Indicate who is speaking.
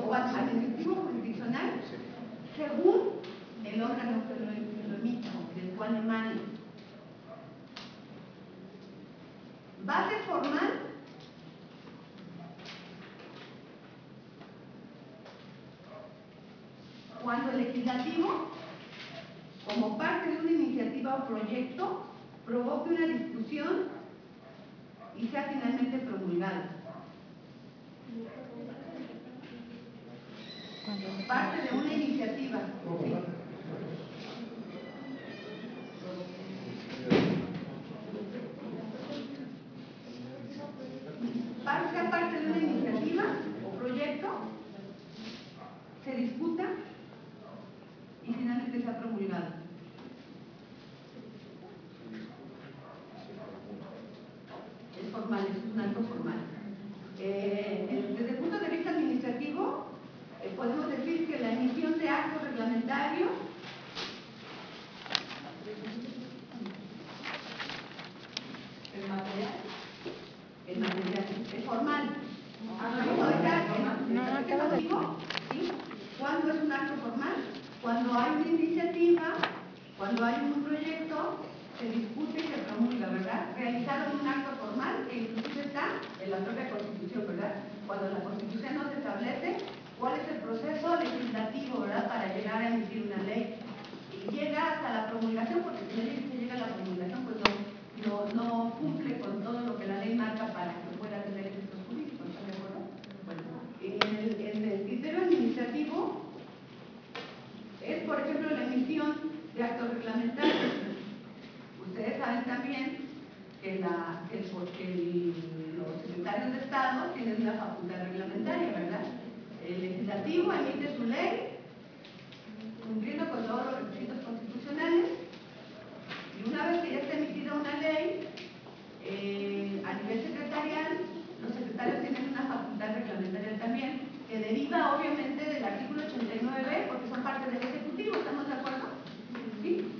Speaker 1: o administrativo jurisdiccional, según el órgano que lo emita, del cual emane. Base formal, cuando el legislativo, como parte de una iniciativa o proyecto, provoque una discusión y sea finalmente promulgado. Parte de una iniciativa. ¿Sí? Sea parte de una iniciativa o proyecto, se discuta y finalmente sea promulgado. Es formal, es un acto formal. Desde el punto de vista administrativo, podemos decir que la emisión de actos reglamentarios el material es formal. ¿Sí? ¿Cuándo es un acto formal? Cuando hay una iniciativa, cuando hay un proyecto, se discute y se promulga, ¿verdad? Realizaron un acto formal que inclusive está en la propia Constitución, ¿verdad? Cuando la Constitución nos establece cuál es el proceso legislativo, ¿verdad? Para llegar a emitir una ley. Y llega hasta la promulgación, porque si no se llega a la promulgación, pues no cumple con todo lo que la ley marca para que pueda tener efectos jurídicos, ¿están de acuerdo? Bueno, en el criterio administrativo es, por ejemplo, la emisión de actos reglamentarios. Ustedes saben también que los secretarios de Estado tienen una facultad reglamentaria, ¿verdad? El legislativo emite su ley